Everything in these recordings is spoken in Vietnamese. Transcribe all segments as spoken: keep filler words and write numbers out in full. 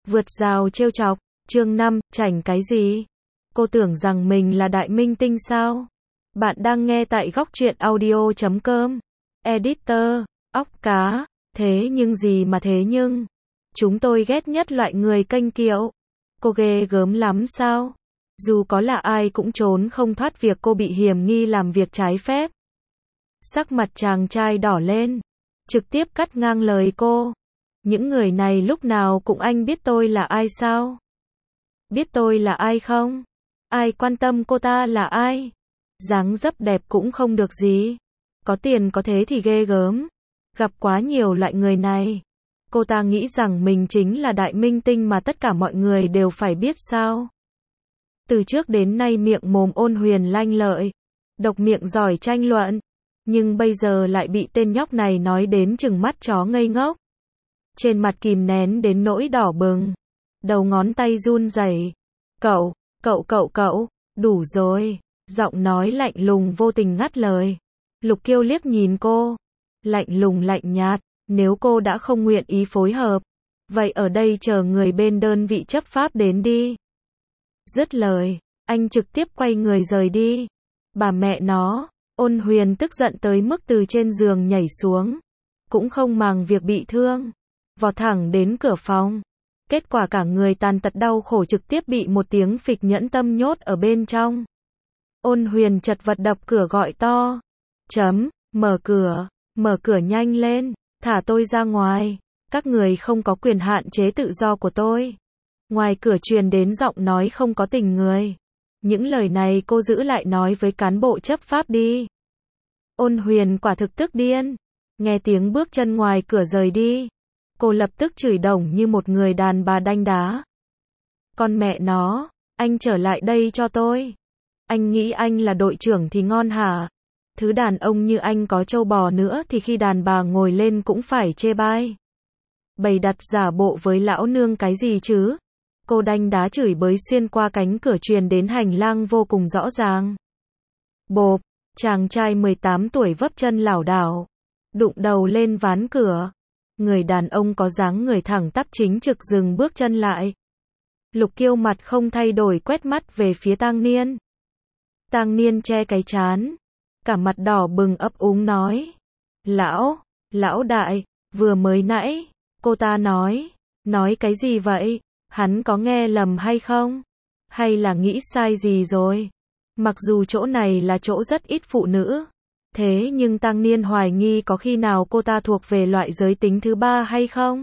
Vượt rào trêu chọc, chương năm, chảnh cái gì? Cô tưởng rằng mình là đại minh tinh sao? Bạn đang nghe tại góc truyện audio chấm com. Editor, óc cá, thế nhưng gì mà thế nhưng? Chúng tôi ghét nhất loại người kênh kiệu. Cô ghê gớm lắm sao? Dù có là ai cũng trốn không thoát việc cô bị hiểm nghi làm việc trái phép. Sắc mặt chàng trai đỏ lên, trực tiếp cắt ngang lời cô. Những người này lúc nào cũng anh biết tôi là ai sao? Biết tôi là ai không? Ai quan tâm cô ta là ai? Dáng dấp đẹp cũng không được gì. Có tiền có thế thì ghê gớm. Gặp quá nhiều loại người này. Cô ta nghĩ rằng mình chính là đại minh tinh mà tất cả mọi người đều phải biết sao? Từ trước đến nay miệng mồm ôn huyền lanh lợi, độc miệng giỏi tranh luận, nhưng bây giờ lại bị tên nhóc này nói đến chừng mắt chó ngây ngốc. Trên mặt kìm nén đến nỗi đỏ bừng, đầu ngón tay run rẩy. Cậu, cậu cậu cậu, đủ rồi. Giọng nói lạnh lùng vô tình ngắt lời. Lục Kiêu liếc nhìn cô, lạnh lùng lạnh nhạt, nếu cô đã không nguyện ý phối hợp, vậy ở đây chờ người bên đơn vị chấp pháp đến đi. Dứt lời, anh trực tiếp quay người rời đi. Bà mẹ nó, Ôn Huyền tức giận tới mức từ trên giường nhảy xuống, cũng không màng việc bị thương, vọt thẳng đến cửa phòng. Kết quả cả người tàn tật đau khổ trực tiếp bị một tiếng phịch nhẫn tâm nhốt ở bên trong. Ôn Huyền chật vật đập cửa gọi to. Chấm, mở cửa, mở cửa nhanh lên, thả tôi ra ngoài, các người không có quyền hạn chế tự do của tôi. Ngoài cửa truyền đến giọng nói không có tình người. Những lời này cô giữ lại nói với cán bộ chấp pháp đi. Ôn Huyền quả thực tức điên. Nghe tiếng bước chân ngoài cửa rời đi, cô lập tức chửi đồng như một người đàn bà đanh đá. Con mẹ nó, anh trở lại đây cho tôi. Anh nghĩ anh là đội trưởng thì ngon hả? Thứ đàn ông như anh có trâu bò nữa thì khi đàn bà ngồi lên cũng phải chê bai. Bày đặt giả bộ với lão nương cái gì chứ? Cô đanh đá chửi bới xuyên qua cánh cửa truyền đến hành lang vô cùng rõ ràng. Bộp, chàng trai mười tám tuổi vấp chân lảo đảo, đụng đầu lên ván cửa. Người đàn ông có dáng người thẳng tắp chính trực dừng bước chân lại. Lục Kiêu mặt không thay đổi quét mắt về phía Tang Niên. Tang Niên che cái trán, cả mặt đỏ bừng ấp úng nói. Lão, lão đại, vừa mới nãy, cô ta nói, nói cái gì vậy? Hắn có nghe lầm hay không? Hay là nghĩ sai gì rồi? Mặc dù chỗ này là chỗ rất ít phụ nữ, thế nhưng Tang Niên hoài nghi có khi nào cô ta thuộc về loại giới tính thứ ba hay không?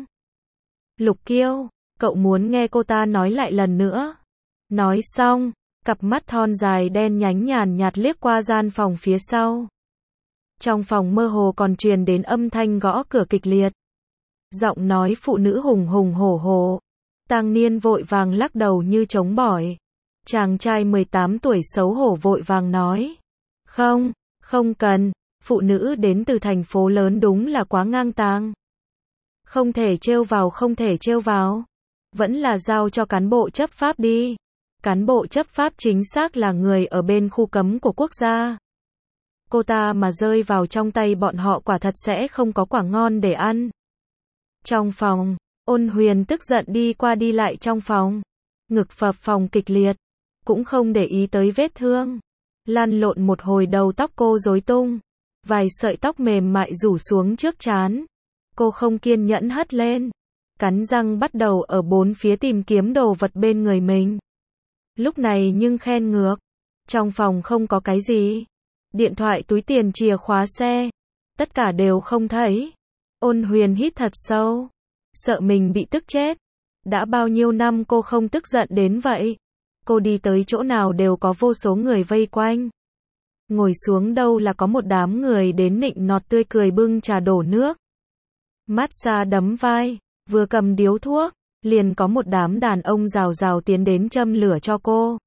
Lục Kiêu, cậu muốn nghe cô ta nói lại lần nữa. Nói xong, cặp mắt thon dài đen nhánh nhàn nhạt liếc qua gian phòng phía sau. Trong phòng mơ hồ còn truyền đến âm thanh gõ cửa kịch liệt. Giọng nói phụ nữ hùng hùng hổ hổ. Tang Niên vội vàng lắc đầu như trống bỏi. Chàng trai mười tám tuổi xấu hổ vội vàng nói. Không, không cần, phụ nữ đến từ thành phố lớn đúng là quá ngang tàng. Không thể trêu vào không thể trêu vào. Vẫn là giao cho cán bộ chấp pháp đi. Cán bộ chấp pháp chính xác là người ở bên khu cấm của quốc gia. Cô ta mà rơi vào trong tay bọn họ quả thật sẽ không có quả ngon để ăn. Trong phòng, Ôn Huyền tức giận đi qua đi lại trong phòng. Ngực phập phồng kịch liệt, cũng không để ý tới vết thương. Lăn lộn một hồi đầu tóc cô rối tung. Vài sợi tóc mềm mại rủ xuống trước trán. Cô không kiên nhẫn hất lên. Cắn răng bắt đầu ở bốn phía tìm kiếm đồ vật bên người mình. Lúc này nhưng khen ngược. Trong phòng không có cái gì. Điện thoại, túi tiền, chìa khóa xe. Tất cả đều không thấy. Ôn Huyền hít thật sâu. Sợ mình bị tức chết. Đã bao nhiêu năm cô không tức giận đến vậy. Cô đi tới chỗ nào đều có vô số người vây quanh. Ngồi xuống đâu là có một đám người đến nịnh nọt tươi cười bưng trà đổ nước. Massage đấm vai, vừa cầm điếu thuốc, liền có một đám đàn ông rào rào tiến đến châm lửa cho cô.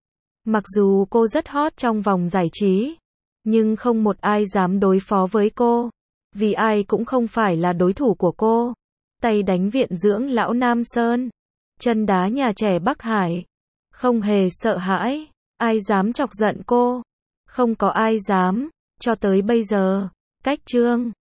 Mặc dù cô rất hot trong vòng giải trí, nhưng không một ai dám đối phó với cô, vì ai cũng không phải là đối thủ của cô. Tay đánh viện dưỡng lão Nam Sơn, chân đá nhà trẻ Bắc Hải, không hề sợ hãi, ai dám chọc giận cô, không có ai dám, cho tới bây giờ. Cách chương